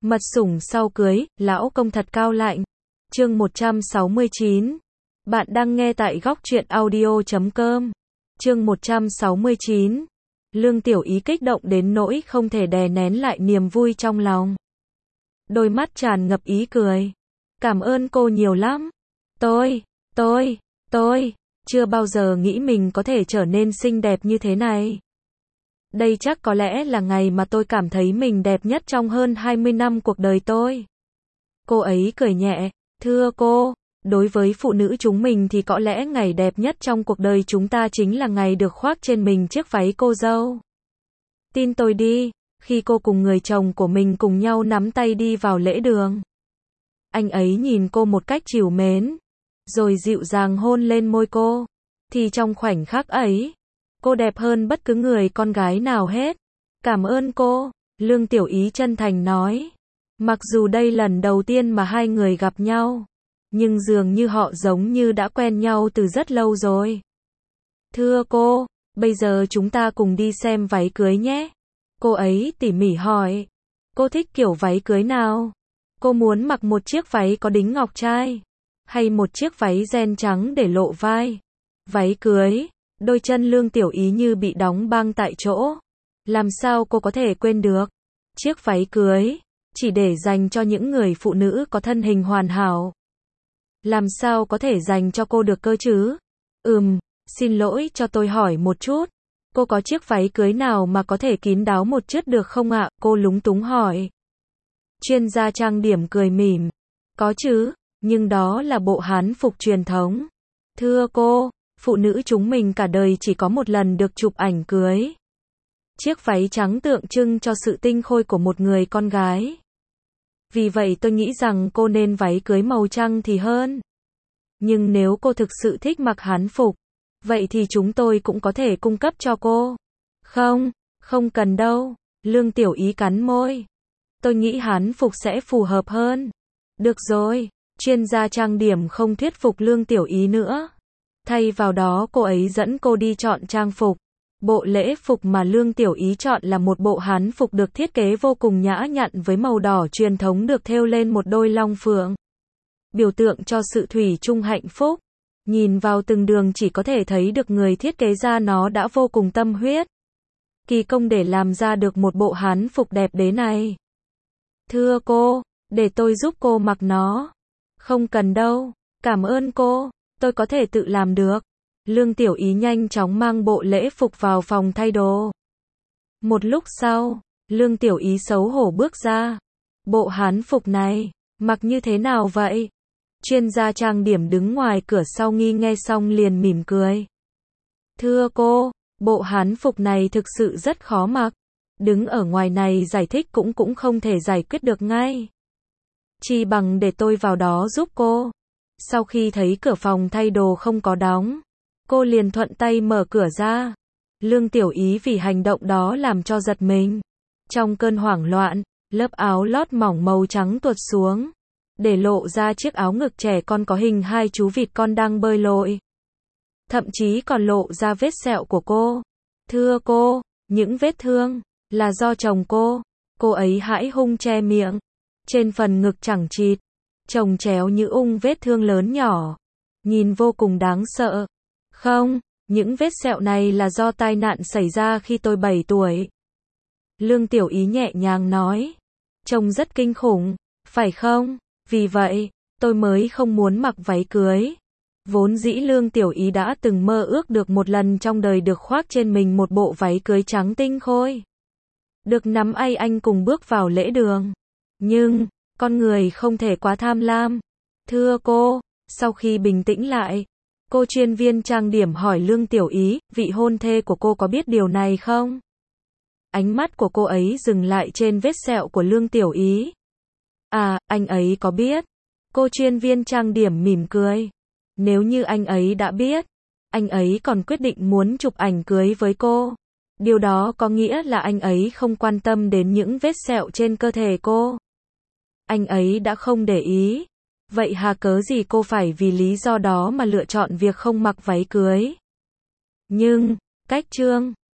Mật sủng sau cưới, lão công thật cao lạnh. Chương 169. Bạn đang nghe tại góc truyện audio.com. Chương 169. Lương Tiểu Ý kích động đến nỗi không thể đè nén lại niềm vui trong lòng. Đôi mắt tràn ngập ý cười. Cảm ơn cô nhiều lắm. Tôi chưa bao giờ nghĩ mình có thể trở nên xinh đẹp như thế này. Đây chắc có lẽ là ngày mà tôi cảm thấy mình đẹp nhất trong hơn 20 năm cuộc đời tôi. Cô ấy cười nhẹ, thưa cô, đối với phụ nữ chúng mình thì có lẽ ngày đẹp nhất trong cuộc đời chúng ta chính là ngày được khoác trên mình chiếc váy cô dâu. Tin tôi đi, khi cô cùng người chồng của mình cùng nhau nắm tay đi vào lễ đường. Anh ấy nhìn cô một cách trìu mến, rồi dịu dàng hôn lên môi cô, thì trong khoảnh khắc ấy, cô đẹp hơn bất cứ người con gái nào hết. Cảm ơn cô, Lương Tiểu Ý chân thành nói. Mặc dù đây lần đầu tiên mà hai người gặp nhau, nhưng dường như họ giống như đã quen nhau từ rất lâu rồi. Thưa cô, bây giờ chúng ta cùng đi xem váy cưới nhé. Cô ấy tỉ mỉ hỏi. Cô thích kiểu váy cưới nào? Cô muốn mặc một chiếc váy có đính ngọc trai, hay một chiếc váy ren trắng để lộ vai? Váy cưới. Đôi chân Lương Tiểu Ý như bị đóng băng tại chỗ. Làm sao cô có thể quên được? Chiếc váy cưới, chỉ để dành cho những người phụ nữ có thân hình hoàn hảo. Làm sao có thể dành cho cô được cơ chứ? Xin lỗi cho tôi hỏi một chút. Cô có chiếc váy cưới nào mà có thể kín đáo một chút được không ạ? Cô lúng túng hỏi. Chuyên gia trang điểm cười mỉm. Có chứ, nhưng đó là bộ hán phục truyền thống. Thưa cô, phụ nữ chúng mình cả đời chỉ có một lần được chụp ảnh cưới. Chiếc váy trắng tượng trưng cho sự tinh khôi của một người con gái. Vì vậy tôi nghĩ rằng cô nên váy cưới màu trắng thì hơn. Nhưng nếu cô thực sự thích mặc hán phục, vậy thì chúng tôi cũng có thể cung cấp cho cô. Không cần đâu. Lương Tiểu Ý cắn môi. Tôi nghĩ hán phục sẽ phù hợp hơn. Được rồi, chuyên gia trang điểm không thuyết phục Lương Tiểu Ý nữa. Thay vào đó cô ấy dẫn cô đi chọn trang phục. Bộ lễ phục mà Lương Tiểu Ý chọn là một bộ hán phục được thiết kế vô cùng nhã nhặn với màu đỏ truyền thống được thêu lên một đôi long phượng. Biểu tượng cho sự thủy chung hạnh phúc. Nhìn vào từng đường chỉ có thể thấy được người thiết kế ra nó đã vô cùng tâm huyết. Kỳ công để làm ra được một bộ hán phục đẹp đẽ này. Thưa cô, để tôi giúp cô mặc nó. Không cần đâu, cảm ơn cô, tôi có thể tự làm được. Lương Tiểu Ý nhanh chóng mang bộ lễ phục vào phòng thay đồ. Một lúc sau, Lương Tiểu Ý xấu hổ bước ra. Bộ hán phục này, mặc như thế nào vậy? Chuyên gia trang điểm đứng ngoài cửa sau nghe xong liền mỉm cười. Thưa cô, bộ hán phục này thực sự rất khó mặc. Đứng ở ngoài này giải thích cũng không thể giải quyết được ngay. Chi bằng để tôi vào đó giúp cô. Sau khi thấy cửa phòng thay đồ không có đóng, cô liền thuận tay mở cửa ra. Lương Tiểu Ý vì hành động đó làm cho giật mình. Trong cơn hoảng loạn, lớp áo lót mỏng màu trắng tuột xuống, để lộ ra chiếc áo ngực trẻ con có hình hai chú vịt con đang bơi lội. Thậm chí còn lộ ra vết sẹo của cô. Thưa cô, những vết thương là do chồng cô. Cô ấy hãi hùng che miệng. Trên phần ngực chẳng chịt, chồng chéo như vết thương lớn nhỏ, nhìn vô cùng đáng sợ. Không, những vết sẹo này là do tai nạn xảy ra khi tôi 7 tuổi. Lương Tiểu Ý nhẹ nhàng nói. Trông rất kinh khủng, phải không? Vì vậy, tôi mới không muốn mặc váy cưới. Vốn dĩ Lương Tiểu Ý đã từng mơ ước được một lần trong đời được khoác trên mình một bộ váy cưới trắng tinh khôi. Được nắm tay anh cùng bước vào lễ đường. Nhưng, con người không thể quá tham lam. Thưa cô, sau khi bình tĩnh lại, cô chuyên viên trang điểm hỏi Lương Tiểu Ý, vị hôn thê của cô có biết điều này không? Ánh mắt của cô ấy dừng lại trên vết sẹo của Lương Tiểu Ý. À, anh ấy có biết. Cô chuyên viên trang điểm mỉm cười. Nếu như anh ấy đã biết, anh ấy còn quyết định muốn chụp ảnh cưới với cô. Điều đó có nghĩa là anh ấy không quan tâm đến những vết sẹo trên cơ thể cô. Anh ấy đã không để ý. Vậy hà cớ gì cô phải vì lý do đó mà lựa chọn việc không mặc váy cưới? Nhưng, cách chương